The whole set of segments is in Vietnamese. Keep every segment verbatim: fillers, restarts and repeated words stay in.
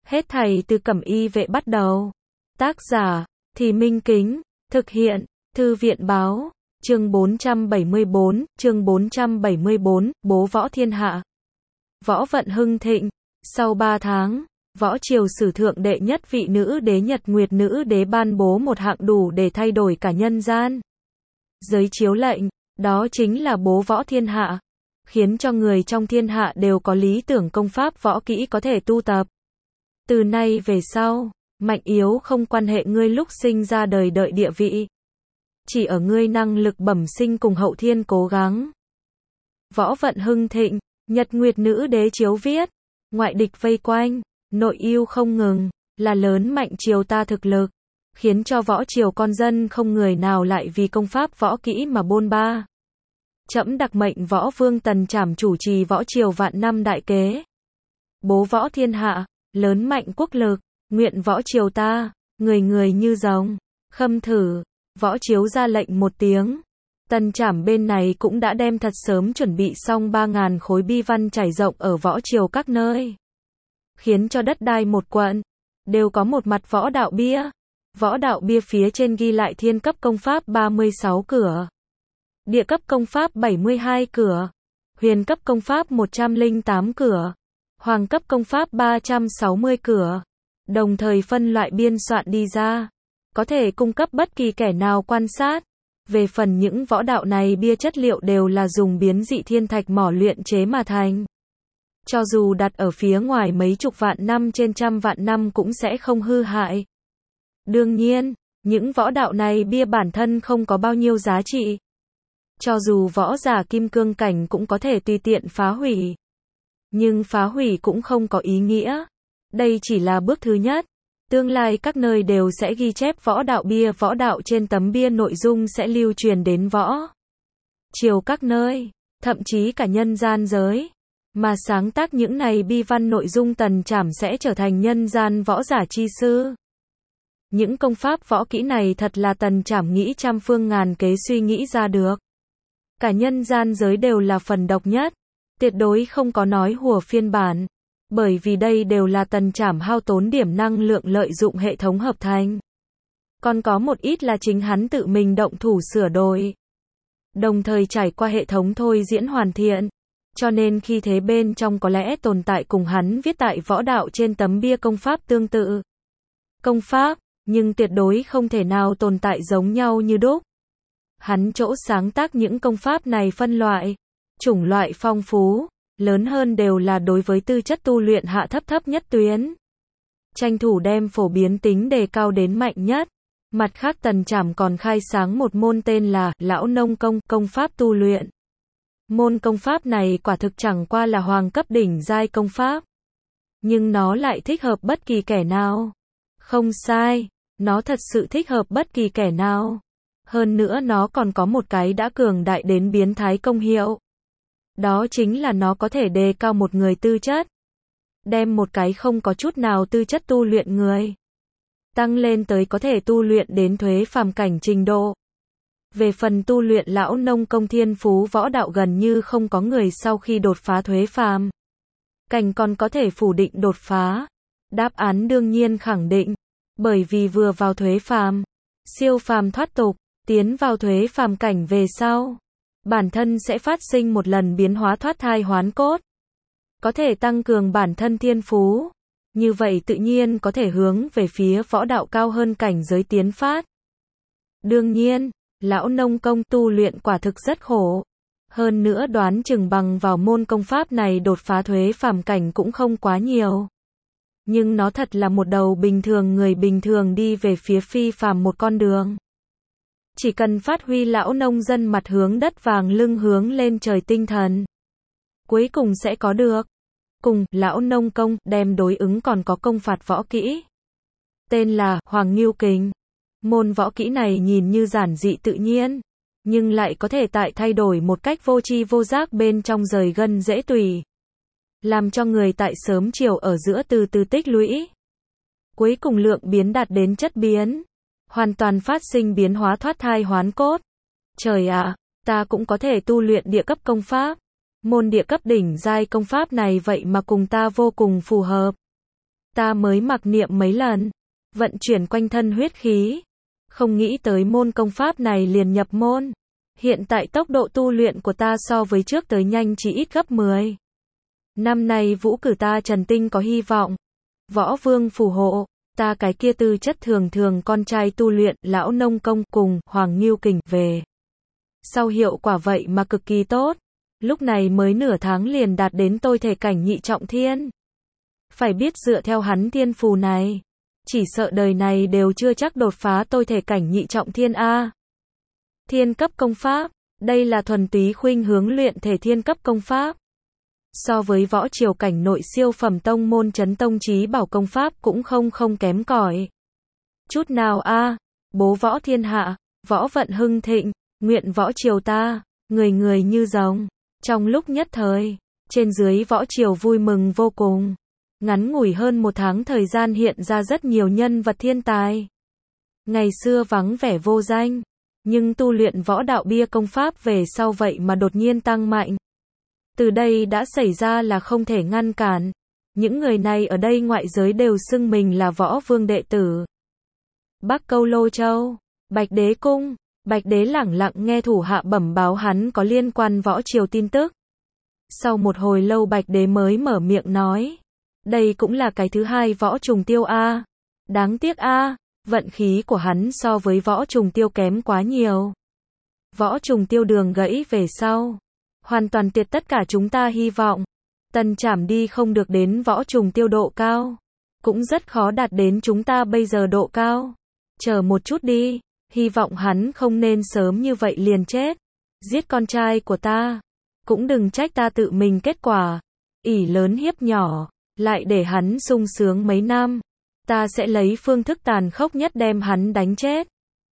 Hết thảy từ Cẩm Y Vệ bắt đầu. Tác giả, Thì Minh Kính, thực hiện, Thư viện Báo, chương bốn trăm bảy mươi bốn, chương bốn trăm bảy mươi bốn, bố võ thiên hạ. Võ vận hưng thịnh, sau ba tháng, võ triều sử thượng đệ nhất vị nữ đế Nhật Nguyệt nữ đế ban bố một hạng đủ để thay đổi cả nhân gian. Giới chiếu lệnh, đó chính là bố võ thiên hạ, khiến cho người trong thiên hạ đều có lý tưởng công pháp võ kỹ có thể tu tập. Từ nay về sau, mạnh yếu không quan hệ ngươi lúc sinh ra đời đợi địa vị. Chỉ ở ngươi năng lực bẩm sinh cùng hậu thiên cố gắng. Võ vận hưng thịnh, Nhật Nguyệt nữ đế chiếu viết, ngoại địch vây quanh, nội ưu không ngừng, là lớn mạnh triều ta thực lực, khiến cho võ triều con dân không người nào lại vì công pháp võ kỹ mà bôn ba. Trẫm đặc mệnh võ vương Tần Trảm chủ trì võ triều vạn năm đại kế. Bố võ thiên hạ, lớn mạnh quốc lực, nguyện võ triều ta, người người như rồng. Khâm thử, võ chiếu ra lệnh một tiếng. Tần Trảm bên này cũng đã đem thật sớm chuẩn bị xong ba ngàn khối bi văn trải rộng ở võ triều các nơi. Khiến cho đất đai một quận, đều có một mặt võ đạo bia. Võ đạo bia phía trên ghi lại thiên cấp công pháp ba mươi sáu cửa. Địa cấp công pháp bảy mươi hai cửa. Huyền cấp công pháp một trăm lẻ tám cửa. Hoàng cấp công pháp ba trăm sáu mươi cửa. Đồng thời phân loại biên soạn đi ra. Có thể cung cấp bất kỳ kẻ nào quan sát. Về phần những võ đạo này bia chất liệu đều là dùng biến dị thiên thạch mỏ luyện chế mà thành. Cho dù đặt ở phía ngoài mấy chục vạn năm trên trăm vạn năm cũng sẽ không hư hại. Đương nhiên, những võ đạo này bia bản thân không có bao nhiêu giá trị. Cho dù võ giả kim cương cảnh cũng có thể tùy tiện phá hủy. Nhưng phá hủy cũng không có ý nghĩa. Đây chỉ là bước thứ nhất. Tương lai các nơi đều sẽ ghi chép võ đạo bia, võ đạo trên tấm bia nội dung sẽ lưu truyền đến võ triều các nơi, thậm chí cả nhân gian giới. Mà sáng tác những này bi văn nội dung Tần Trảm sẽ trở thành nhân gian võ giả chi sư. Những công pháp võ kỹ này thật là Tần Trảm nghĩ trăm phương ngàn kế suy nghĩ ra được. Cả nhân gian giới đều là phần độc nhất, tuyệt đối không có nói hùa phiên bản. Bởi vì đây đều là Tần Trảm hao tốn điểm năng lượng lợi dụng hệ thống hợp thành. Còn có một ít là chính hắn tự mình động thủ sửa đổi. Đồng thời trải qua hệ thống thôi diễn hoàn thiện. Cho nên khi thế bên trong có lẽ tồn tại cùng hắn viết tại võ đạo trên tấm bia công pháp tương tự. Công pháp, nhưng tuyệt đối không thể nào tồn tại giống nhau như đúc. Hắn chỗ sáng tác những công pháp này phân loại, chủng loại phong phú. Lớn hơn đều là đối với tư chất tu luyện hạ thấp thấp nhất tuyến. Tranh thủ đem phổ biến tính đề cao đến mạnh nhất. Mặt khác Tần Trảm còn khai sáng một môn tên là Lão Nông Công, công pháp tu luyện. Môn công pháp này quả thực chẳng qua là hoàng cấp đỉnh giai công pháp. Nhưng nó lại thích hợp bất kỳ kẻ nào. Không sai, nó thật sự thích hợp bất kỳ kẻ nào. Hơn nữa nó còn có một cái đã cường đại đến biến thái công hiệu. Đó chính là nó có thể đề cao một người tư chất. Đem một cái không có chút nào tư chất tu luyện người. Tăng lên tới có thể tu luyện đến thuế phàm cảnh trình độ. Về phần tu luyện Lão Nông Công thiên phú võ đạo gần như không có người sau khi đột phá thuế phàm cảnh còn có thể phủ định đột phá. Đáp án đương nhiên khẳng định. Bởi vì vừa vào thuế phàm, siêu phàm thoát tục, tiến vào thuế phàm cảnh về sau. Bản thân sẽ phát sinh một lần biến hóa thoát thai hoán cốt. Có thể tăng cường bản thân thiên phú. Như vậy tự nhiên có thể hướng về phía võ đạo cao hơn cảnh giới tiến phát. Đương nhiên, Lão Nông Công tu luyện quả thực rất khổ. Hơn nữa đoán chừng bằng vào môn công pháp này đột phá thuế phàm cảnh cũng không quá nhiều. Nhưng nó thật là một đầu bình thường người bình thường đi về phía phi phàm một con đường. Chỉ cần phát huy lão nông dân mặt hướng đất vàng lưng hướng lên trời tinh thần. Cuối cùng sẽ có được. Cùng, Lão Nông Công, đem đối ứng còn có công phạt võ kỹ. Tên là, Hoàng Ngưu Kình. Môn võ kỹ này nhìn như giản dị tự nhiên. Nhưng lại có thể tại thay đổi một cách vô tri vô giác bên trong rời gân dễ tùy. Làm cho người tại sớm chiều ở giữa từ từ tích lũy. Cuối cùng lượng biến đạt đến chất biến. Hoàn toàn phát sinh biến hóa thoát thai hoán cốt. Trời ạ, à, ta cũng có thể tu luyện địa cấp công pháp. Môn địa cấp đỉnh giai công pháp này vậy mà cùng ta vô cùng phù hợp. ta mới mặc niệm mấy lần, vận chuyển quanh thân huyết khí. Không nghĩ tới môn công pháp này liền nhập môn. Hiện tại tốc độ tu luyện của ta so với trước tới nhanh chỉ ít gấp mười. Năm nay vũ cử ta Trần Tinh có hy vọng. Võ Vương phù hộ, ta cái kia tư chất thường thường con trai tu luyện, lão nông công cùng Hoàng Ngưu Kình về. Sau hiệu quả vậy mà cực kỳ tốt. Lúc này mới nửa tháng liền đạt đến tôi thể cảnh nhị trọng thiên. Phải biết dựa theo hắn thiên phù này, chỉ sợ đời này đều chưa chắc đột phá tôi thể cảnh nhị trọng thiên a. Thiên cấp công pháp, đây là thuần túy khuynh hướng luyện thể thiên cấp công pháp. So với võ triều cảnh nội siêu phẩm tông môn Chấn Tông Chí Bảo công pháp cũng không không kém cỏi chút nào a. Bố võ thiên hạ, võ vận hưng thịnh, nguyện võ triều ta, người người như rồng. Trong lúc nhất thời, trên dưới võ triều vui mừng vô cùng. Ngắn ngủi hơn một tháng thời gian hiện ra rất nhiều nhân vật thiên tài. Ngày xưa vắng vẻ vô danh, nhưng tu luyện võ đạo bia công pháp về sau vậy mà đột nhiên tăng mạnh. Từ đây đã xảy ra là không thể ngăn cản. Những người này ở đây ngoại giới đều xưng mình là võ vương đệ tử. Bắc Câu Lô Châu, Bạch Đế Cung, Bạch Đế lẳng lặng nghe thủ hạ bẩm báo hắn có liên quan võ triều tin tức. Sau một hồi lâu Bạch Đế mới mở miệng nói. Đây cũng là cái thứ hai võ trùng tiêu a. Đáng tiếc a, vận khí của hắn so với võ trùng tiêu kém quá nhiều. Võ trùng tiêu đường gãy về sau, hoàn toàn tiệt tất cả chúng ta hy vọng. Tần Trảm đi không được đến võ trùng tiêu độ cao, cũng rất khó đạt đến chúng ta bây giờ độ cao. Chờ một chút đi, hy vọng hắn không nên sớm như vậy liền chết. Giết con trai của ta, cũng đừng trách ta tự mình kết quả. Ỷ lớn hiếp nhỏ, lại để hắn sung sướng mấy năm. Ta sẽ lấy phương thức tàn khốc nhất đem hắn đánh chết.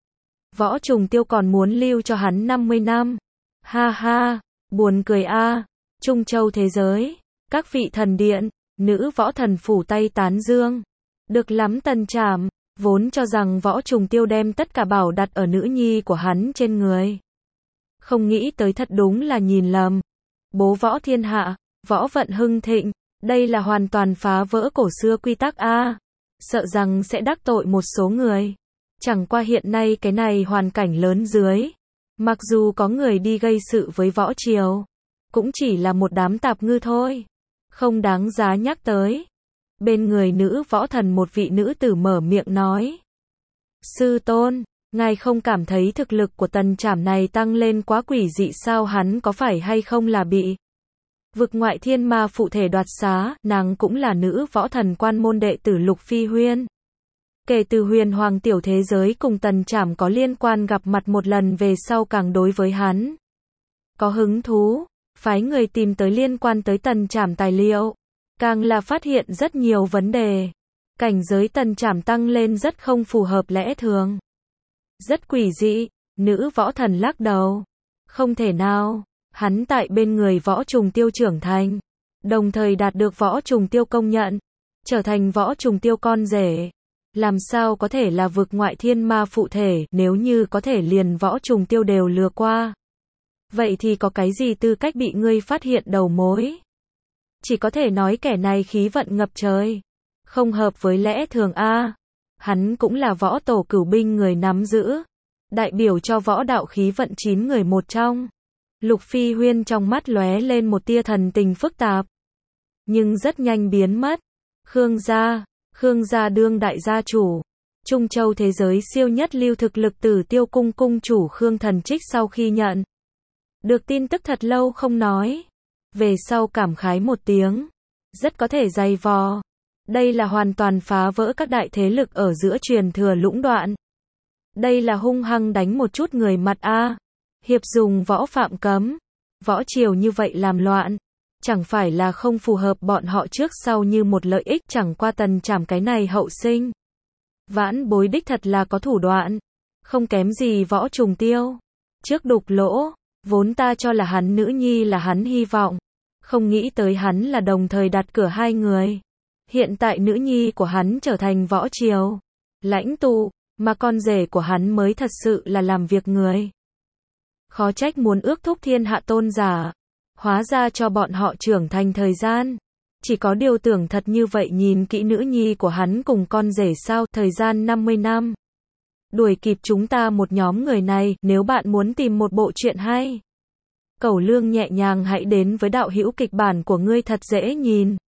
Võ trùng tiêu còn muốn lưu cho hắn năm mươi năm. Ha ha, buồn cười a. Trung Châu thế giới, các vị thần điện, nữ võ thần phủ tay tán dương. Được lắm Tần Trảm, vốn cho rằng võ trùng tiêu đem tất cả bảo đặt ở nữ nhi của hắn trên người. Không nghĩ tới thật đúng là nhìn lầm. Bố võ thiên hạ, võ vận hưng thịnh, đây là hoàn toàn phá vỡ cổ xưa quy tắc a. Sợ rằng sẽ đắc tội một số người. Chẳng qua hiện nay cái này hoàn cảnh lớn dưới. Mặc dù có người đi gây sự với võ triều, cũng chỉ là một đám tạp ngư thôi. Không đáng giá nhắc tới. Bên người nữ võ thần một vị nữ tử mở miệng nói. Sư tôn, ngài không cảm thấy thực lực của Tần Trảm này tăng lên quá quỷ dị sao, hắn có phải hay không là bị vực ngoại thiên ma phụ thể đoạt xá, nàng cũng là nữ võ thần quan môn đệ tử Lục Phi Huyên. Kể từ huyền hoàng tiểu thế giới cùng Tần Trảm có liên quan gặp mặt một lần về sau càng đối với hắn có hứng thú, phái người tìm tới liên quan tới Tần Trảm tài liệu, càng là phát hiện rất nhiều vấn đề. Cảnh giới Tần Trảm tăng lên rất không phù hợp lẽ thường. Rất quỷ dị, nữ võ thần lắc đầu. Không thể nào, hắn tại bên người võ trùng tiêu trưởng thành, đồng thời đạt được võ trùng tiêu công nhận, trở thành võ trùng tiêu con rể. Làm sao có thể là vực ngoại thiên ma phụ thể, nếu như có thể liền võ trùng tiêu đều lừa qua. Vậy thì có cái gì tư cách bị ngươi phát hiện đầu mối? Chỉ có thể nói kẻ này khí vận ngập trời, không hợp với lẽ thường a. Hắn cũng là võ tổ cửu binh người nắm giữ, đại biểu cho võ đạo khí vận chín người một trong. Lục Phi Huyên trong mắt lóe lên một tia thần tình phức tạp, nhưng rất nhanh biến mất. Khương gia, Khương gia đương đại gia chủ, Trung Châu thế giới siêu nhất lưu thực lực Tử Tiêu cung cung chủ Khương Thần Trích sau khi nhận được tin tức thật lâu không nói, về sau cảm khái một tiếng, rất có thể dày vò. Đây là hoàn toàn phá vỡ các đại thế lực ở giữa truyền thừa lũng đoạn. Đây là hung hăng đánh một chút người mặt a. Hiệp dùng võ phạm cấm, võ triều như vậy làm loạn, chẳng phải là không phù hợp bọn họ trước sau như một lợi ích. Chẳng qua Tần Trảm cái này hậu sinh vãn bối đích thật là có thủ đoạn, không kém gì võ trùng tiêu. Trước đục lỗ, vốn ta cho là hắn nữ nhi là hắn hy vọng, không nghĩ tới hắn là đồng thời đặt cửa hai người. Hiện tại nữ nhi của hắn trở thành võ triều lãnh tụ, mà con rể của hắn mới thật sự là làm việc người. Khó trách muốn ước thúc thiên hạ tôn giả, hóa ra cho bọn họ trưởng thành thời gian Chỉ có điều tưởng thật như vậy nhìn kỹ nữ nhi của hắn cùng con rể sao, thời gian năm mươi năm. Đuổi kịp chúng ta một nhóm người này, nếu bạn muốn tìm một bộ truyện hay. Cẩu Lương nhẹ nhàng hãy đến với đạo hữu kịch bản của ngươi thật dễ nhìn.